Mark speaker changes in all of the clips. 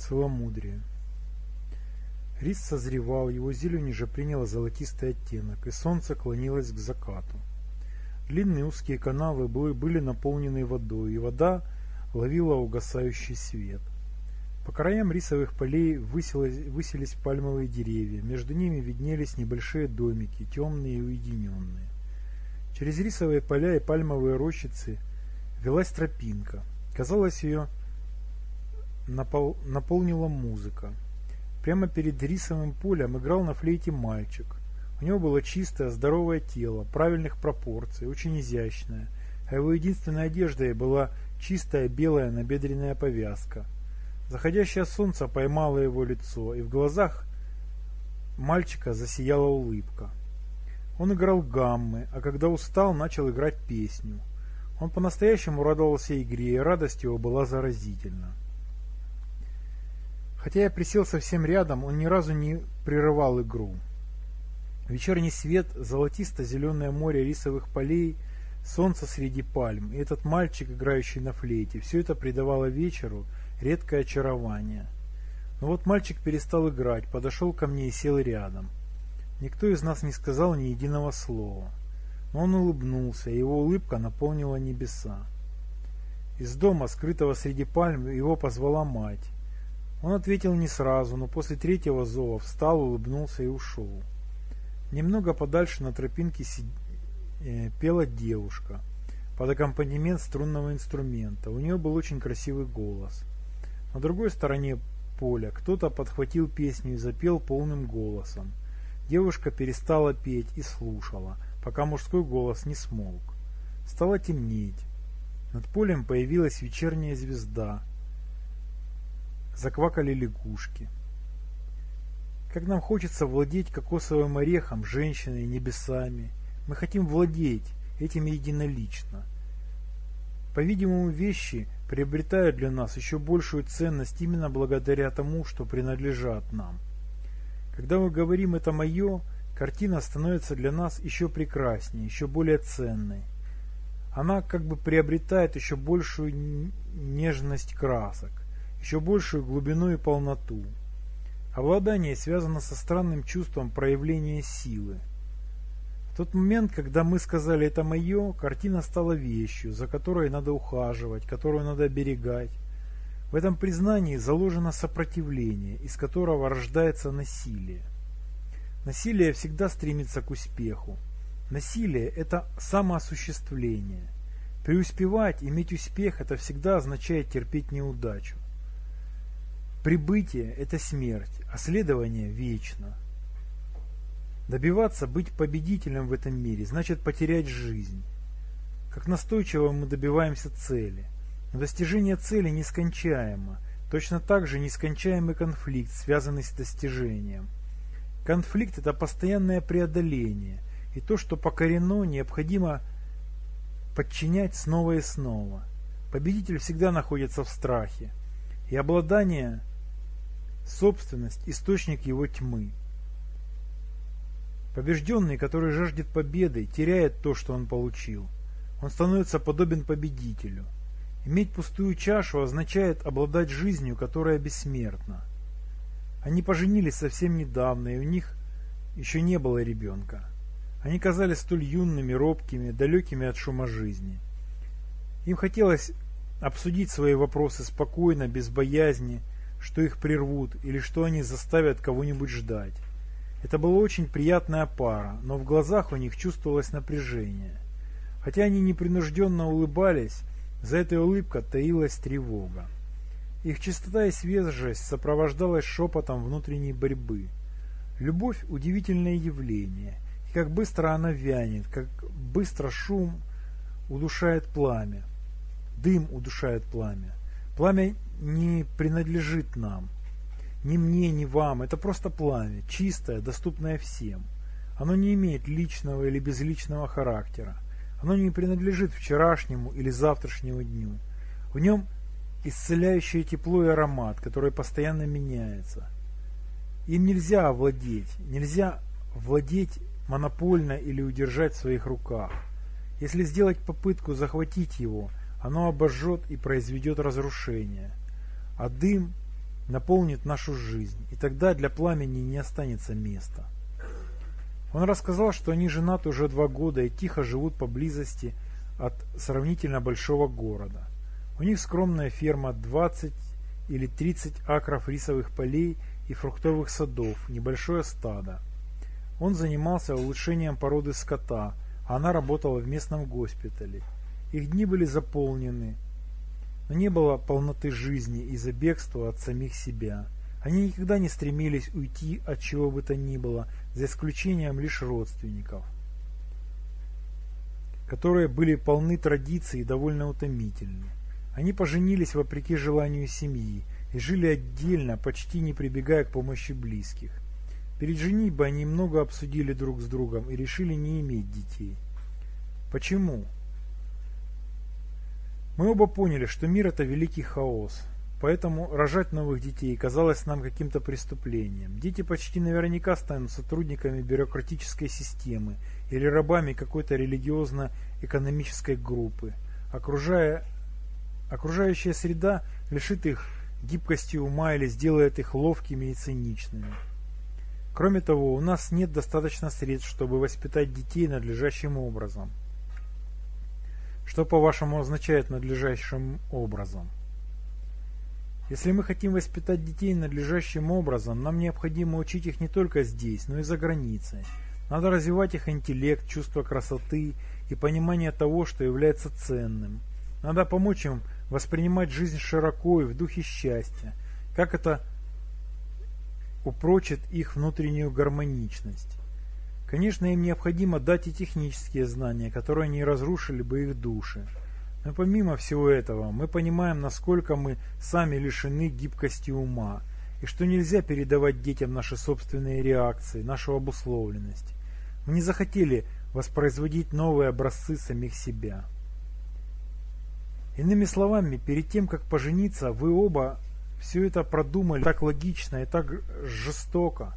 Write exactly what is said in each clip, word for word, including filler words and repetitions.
Speaker 1: целомудрие. Рис созревал, его зелень уже приняла золотистый оттенок, и солнце клонилось к закату. Длинные узкие канавы были наполнены водой, и вода ловила угасающий свет. По краям рисовых полей высились, высились пальмовые деревья, между ними виднелись небольшие домики, темные и уединенные. Через рисовые поля и пальмовые рощицы велась тропинка. Казалось, ее напол... наполнила музыка. Прямо перед рисовым полем играл на флейте мальчик. У него было чистое, здоровое тело, правильных пропорций, очень изящное, а его единственной одеждой была чистая белая набедренная повязка. Заходящее солнце поймало его лицо, и в глазах мальчика засияла улыбка. Он играл гаммы, а когда устал, начал играть песню. Он по-настоящему радовался игре, и радость его была заразительна. Хотя я присел совсем рядом, он ни разу не прерывал игру. Вечерний свет, золотисто-зеленое море рисовых полей, солнце среди пальм и этот мальчик, играющий на флейте, все это придавало вечеру редкое очарование. Но вот мальчик перестал играть, подошел ко мне и сел рядом. Никто из нас не сказал ни единого слова. Но он улыбнулся, и его улыбка наполнила небеса. Из дома, скрытого среди пальм, его позвала мать. Он ответил не сразу, но после третьего зова встал, улыбнулся и ушел. Немного подальше на тропинке си... э, пела девушка под аккомпанемент струнного инструмента. У нее был очень красивый голос. На другой стороне поля кто-то подхватил песню и запел полным голосом. Девушка перестала петь и слушала, пока мужской голос не смолк. Стало темнеть. Над полем появилась вечерняя звезда. Заквакали лягушки. Как нам хочется владеть кокосовым орехом, женщиной, небесами. Мы хотим владеть этим единолично. По-видимому, вещи приобретают для нас еще большую ценность именно благодаря тому, что принадлежат нам. Когда мы говорим «это мое», картина становится для нас еще прекраснее, еще более ценной. Она как бы приобретает еще большую нежность красок, еще большую глубину и полноту. Обладание связано со странным чувством проявления силы. В тот момент, когда мы сказали «это мое», картина стала вещью, за которой надо ухаживать, которую надо оберегать. В этом признании заложено сопротивление, из которого рождается насилие. Насилие всегда стремится к успеху. Насилие – это самоосуществление. Преуспевать, иметь успех – это всегда означает терпеть неудачу. Прибытие – это смерть, а следование – вечно. Добиваться быть победителем в этом мире значит потерять жизнь. Как настойчиво мы добиваемся цели. Но достижение цели нескончаемо. Точно так же нескончаемый конфликт, связанный с достижением. Конфликт – это постоянное преодоление, и то, что покорено, необходимо подчинять снова и снова. Победитель всегда находится в страхе, и обладание – собственность, источник его тьмы. Побежденный, который жаждет победы, теряет то, что он получил. Он становится подобен победителю. Иметь пустую чашу означает обладать жизнью, которая бессмертна. Они поженились совсем недавно, и у них еще не было ребенка. Они казались столь юными, робкими, далекими от шума жизни. Им хотелось обсудить свои вопросы спокойно, без боязни, что их прервут или что они заставят кого-нибудь ждать. Это была очень приятная пара, но в глазах у них чувствовалось напряжение. Хотя они непринужденно улыбались, за этой улыбкой таилась тревога. Их чистота и свежесть сопровождалась шепотом внутренней борьбы. Любовь – удивительное явление, и как быстро она вянет, как быстро шум удушает пламя, дым удушает пламя. Пламя не принадлежит нам, ни мне, ни вам, это просто пламя, чистое, доступное всем. Оно не имеет личного или безличного характера, оно не принадлежит вчерашнему или завтрашнему дню. В нем исцеляющее тепло и аромат, который постоянно меняется. Им нельзя овладеть, нельзя владеть монопольно или удержать в своих руках. Если сделать попытку захватить его, оно обожжет и произведет разрушение. А дым наполнит нашу жизнь, и тогда для пламени не останется места. Он рассказал, что они женаты уже два года и тихо живут поблизости от сравнительно большого города. У них скромная ферма, двадцать или тридцать акров рисовых полей и фруктовых садов, небольшое стадо. Он занимался улучшением породы скота, а она работала в местном госпитале. Их дни были заполнены, но не было полноты жизни из-за бегства от самих себя. Они никогда не стремились уйти от чего бы то ни было, за исключением лишь родственников, которые были полны традиций и довольно утомительны. Они поженились вопреки желанию семьи и жили отдельно, почти не прибегая к помощи близких. Перед женитьбой они много обсудили друг с другом и решили не иметь детей. Почему? Мы оба поняли, что мир – это великий хаос, поэтому рожать новых детей казалось нам каким-то преступлением. Дети почти наверняка станут сотрудниками бюрократической системы или рабами какой-то религиозно-экономической группы. Окружая, окружающая среда лишит их гибкости ума или сделает их ловкими и циничными. Кроме того, у нас нет достаточно средств, чтобы воспитать детей надлежащим образом. Что, по-вашему, означает надлежащим образом? Если мы хотим воспитать детей надлежащим образом, нам необходимо учить их не только здесь, но и за границей. Надо развивать их интеллект, чувство красоты и понимание того, что является ценным. Надо помочь им воспринимать жизнь широко и в духе счастья, как это упрочит их внутреннюю гармоничность. Конечно, им необходимо дать и технические знания, которые не разрушили бы их души. Но помимо всего этого, мы понимаем, насколько мы сами лишены гибкости ума, и что нельзя передавать детям наши собственные реакции, нашу обусловленность. Мы не захотели воспроизводить новые образцы самих себя. Иными словами, перед тем, как пожениться, вы оба все это продумали так логично и так жестоко.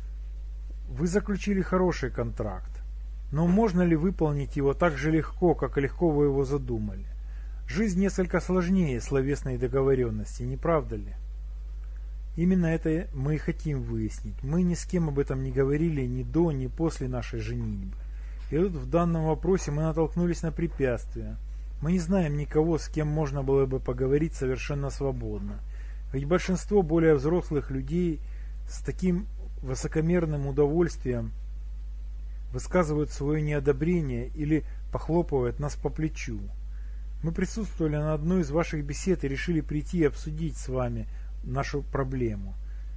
Speaker 1: Вы заключили хороший контракт, но можно ли выполнить его так же легко, как и легко вы его задумали? Жизнь несколько сложнее словесной договоренности, не правда ли? Именно это мы и хотим выяснить. Мы ни с кем об этом не говорили ни до, ни после нашей женитьбы. И вот в данном вопросе мы натолкнулись на препятствия. Мы не знаем никого, с кем можно было бы поговорить совершенно свободно. Ведь большинство более взрослых людей с таким высокомерным удовольствием высказывают свое неодобрение или похлопывают нас по плечу. Мы присутствовали на одной из ваших бесед и решили прийти и обсудить с вами нашу проблему.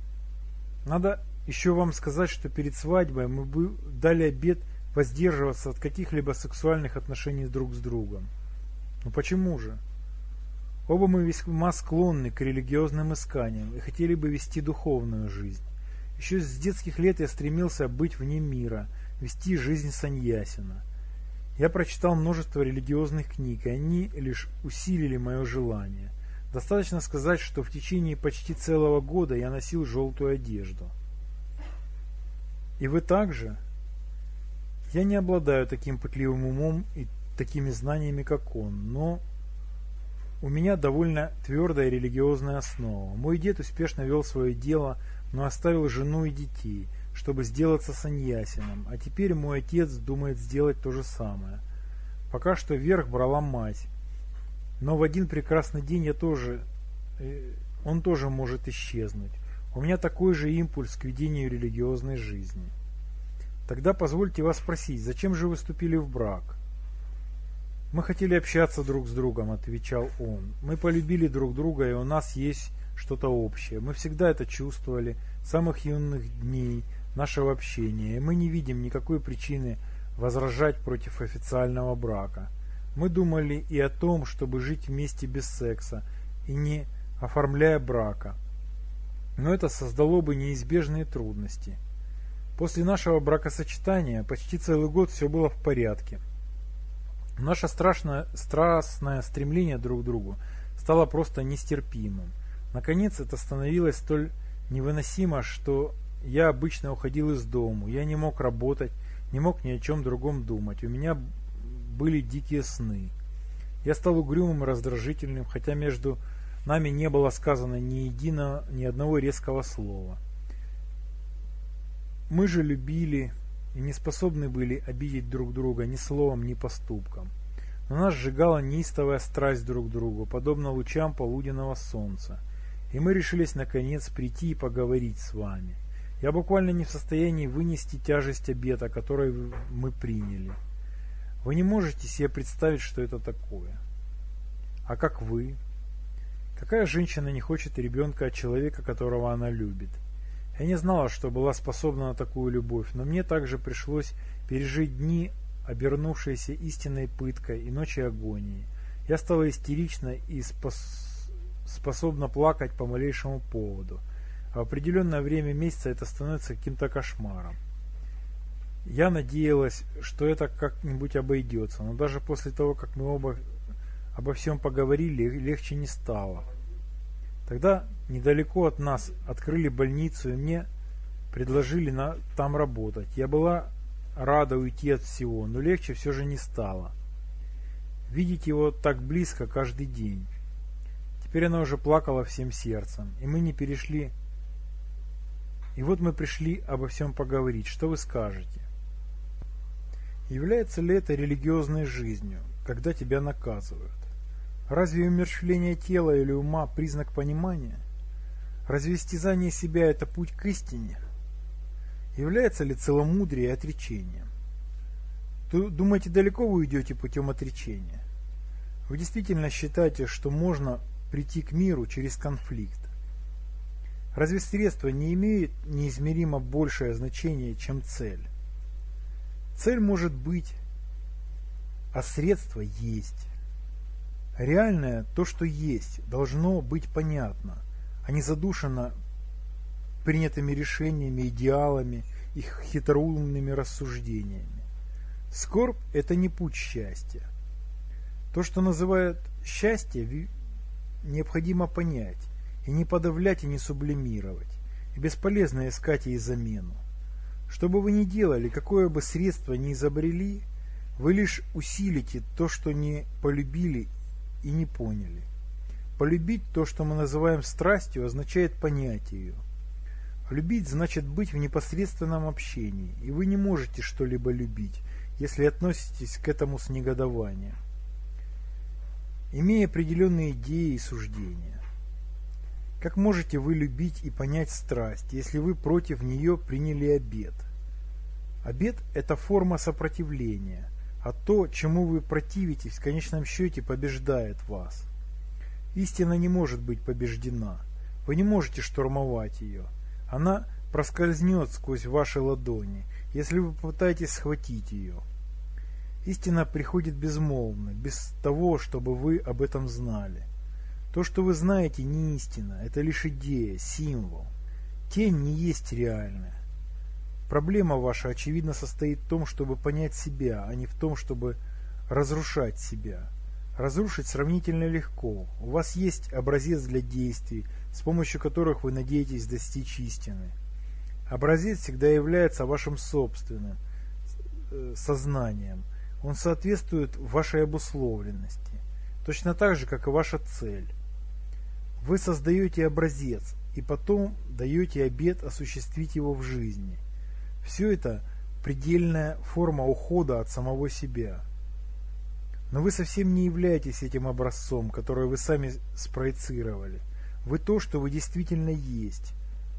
Speaker 1: Надо еще вам сказать, что перед свадьбой мы бы дали обет воздерживаться от каких-либо сексуальных отношений друг с другом. Ну почему же? Оба мы весьма склонны к религиозным исканиям и хотели бы вести духовную жизнь. Еще с детских лет я стремился быть вне мира, вести жизнь саньясина. Я прочитал множество религиозных книг, и они лишь усилили мое желание. Достаточно сказать, что в течение почти целого года я носил желтую одежду. И вы также? Я не обладаю таким пытливым умом и такими знаниями, как он, но у меня довольно твердая религиозная основа. Мой дед успешно вел свое дело, но оставил жену и детей, чтобы сделаться саньясином, а теперь мой отец думает сделать то же самое. Пока что верх брала мать, но в один прекрасный день я тоже, он тоже может исчезнуть. У меня такой же импульс к ведению религиозной жизни. Тогда позвольте вас спросить, зачем же вы вступили в брак? Мы хотели общаться друг с другом, отвечал он. Мы полюбили друг друга, и у нас есть что-то общее. Мы всегда это чувствовали с самых юных дней нашего общения, и мы не видим никакой причины возражать против официального брака. Мы думали и о том, чтобы жить вместе без секса и не оформляя брака. Но это создало бы неизбежные трудности. После нашего бракосочетания почти целый год все было в порядке. Наше страшное, страстное стремление друг к другу стало просто нестерпимым. Наконец это становилось столь невыносимо, что я обычно уходил из дому, я не мог работать, не мог ни о чем другом думать, у меня были дикие сны. Я стал угрюмым и раздражительным, хотя между Нами не было сказано ни единого, ни одного резкого слова. Мы же любили и не способны были обидеть друг друга ни словом, ни поступком. Но нас сжигала неистовая страсть друг к другу, подобно лучам полуденного солнца. И мы решились наконец прийти и поговорить с вами. Я буквально не в состоянии вынести тяжесть обета, который мы приняли. Вы не можете себе представить, что это такое. А как вы? Какая женщина не хочет ребенка от человека, которого она любит? Я не знала, что была способна на такую любовь, но мне также пришлось пережить дни, обернувшиеся истинной пыткой и ночи агонии. Я стала истерична и спос... способна плакать по малейшему поводу. А в определенное время месяца это становится каким-то кошмаром. Я надеялась, что это как-нибудь обойдется, но даже после того, как мы оба обо всем поговорили, легче не стало. Тогда недалеко от нас открыли больницу, и мне предложили на, там работать. Я была рада уйти от всего, но легче все же не стало. Видеть его так близко каждый день. Теперь она уже плакала всем сердцем, и мы не перешли. И вот мы пришли обо всем поговорить. Что вы скажете? Является ли это религиозной жизнью, когда тебя наказывают? Разве умерщвление тела или ума признак понимания? Разве истязание себя – это путь к истине? Является ли целомудрие отречением? Думаете, далеко вы уйдете путем отречения? Вы действительно считаете, что можно прийти к миру через конфликт? Разве средство не имеет неизмеримо большее значение, чем цель? Цель может быть, а средство есть. Реальное, то, что есть, должно быть понятно, а не задушено принятыми решениями, идеалами и хитроумными рассуждениями. Скорбь – это не путь счастья. То, что называют счастье, необходимо понять, и не подавлять, и не сублимировать, и бесполезно искать ей замену. Что бы вы ни делали, какое бы средство ни изобрели, вы лишь усилите то, что не полюбили и не поняли. Полюбить то, что мы называем страстью, означает понять ее. Любить значит быть в непосредственном общении, и вы не можете что-либо любить, если относитесь к этому с негодованием, имея определенные идеи и суждения. Как можете вы любить и понять страсть, если вы против нее приняли обет? Обет – это форма сопротивления, а то, чему вы противитесь, в конечном счете побеждает вас. Истина не может быть побеждена. Вы не можете штурмовать ее. Она проскользнет сквозь ваши ладони, если вы попытаетесь схватить ее. Истина приходит безмолвно, без того, чтобы вы об этом знали. То, что вы знаете, не истина, это лишь идея, символ. Тень не есть реальная. Проблема ваша, очевидно, состоит в том, чтобы понять себя, а не в том, чтобы разрушать себя. Разрушить сравнительно легко. У вас есть образец для действий, с помощью которых вы надеетесь достичь истины. Образец всегда является вашим собственным сознанием. Он соответствует вашей обусловленности, точно так же, как и ваша цель. Вы создаете образец и потом даете обет осуществить его в жизни. Все это предельная форма ухода от самого себя. Но вы совсем не являетесь этим образцом, который вы сами спроецировали. Вы то, что вы действительно есть.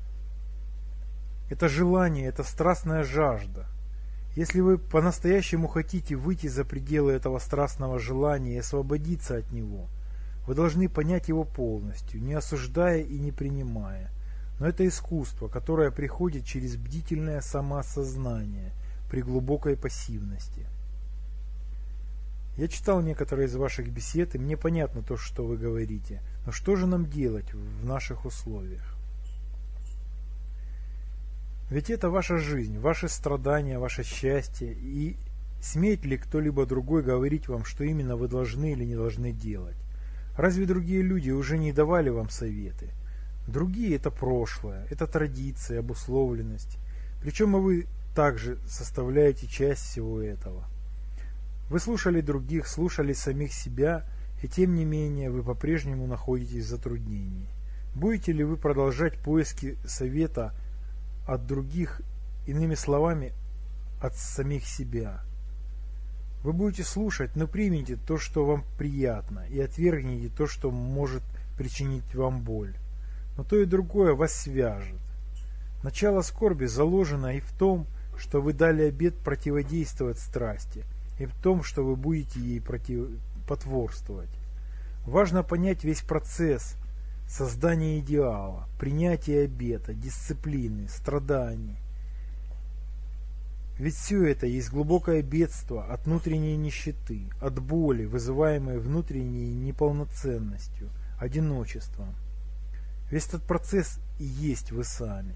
Speaker 1: Это желание, это страстная жажда. Если вы по-настоящему хотите выйти за пределы этого страстного желания и освободиться от него, вы должны понять его полностью, не осуждая и не принимая. Но это искусство, которое приходит через бдительное самоосознание при глубокой пассивности. Я читал некоторые из ваших бесед, и мне понятно то, что вы говорите. Но что же нам делать в наших условиях? Ведь это ваша жизнь, ваши страдания, ваше счастье, и смеет ли кто-либо другой говорить вам, что именно вы должны или не должны делать? Разве другие люди уже не давали вам советы? Другие – это прошлое, это традиция, обусловленность. Причем и вы также составляете часть всего этого. Вы слушали других, слушали самих себя, И тем не менее вы по-прежнему находитесь в затруднении. Будете ли вы продолжать поиски совета от других, иными словами, от самих себя? Вы будете слушать, но примите то, что вам приятно, и отвергните то, что может причинить вам боль. Но то и другое вас свяжет. Начало скорби заложено и в том, что вы дали обет противодействовать страсти, и в том, что вы будете ей против... потворствовать. Важно понять весь процесс создания идеала, принятия обета, дисциплины, страданий. Ведь все это есть глубокое бедство от внутренней нищеты, от боли, вызываемой внутренней неполноценностью, одиночеством. Весь этот процесс и есть вы сами.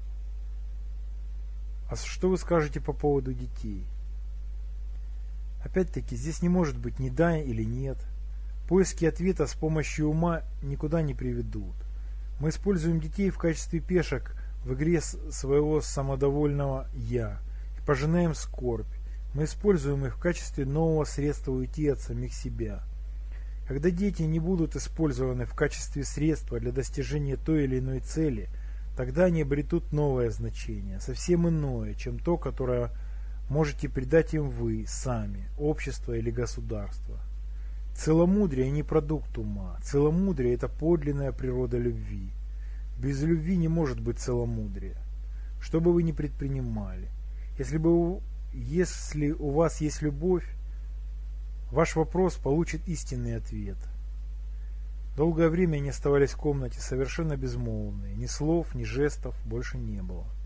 Speaker 1: А что вы скажете по поводу детей? Опять-таки, здесь не может быть ни да или нет. Поиски ответа с помощью ума никуда не приведут. Мы используем детей в качестве пешек в игре своего самодовольного «я» и пожинаем скорбь. Мы используем их в качестве нового средства уйти от самих себя. Когда дети не будут использованы в качестве средства для достижения той или иной цели, тогда они обретут новое значение, совсем иное, чем то, которое можете придать им вы сами, общество или государство. Целомудрие не продукт ума. Целомудрие – это подлинная природа любви. Без любви не может быть целомудрия. Что бы вы ни предпринимали, если, бы, если у вас есть любовь, ваш вопрос получит истинный ответ. Долгое время они оставались в комнате совершенно безмолвные. Ни слов, ни жестов больше не было.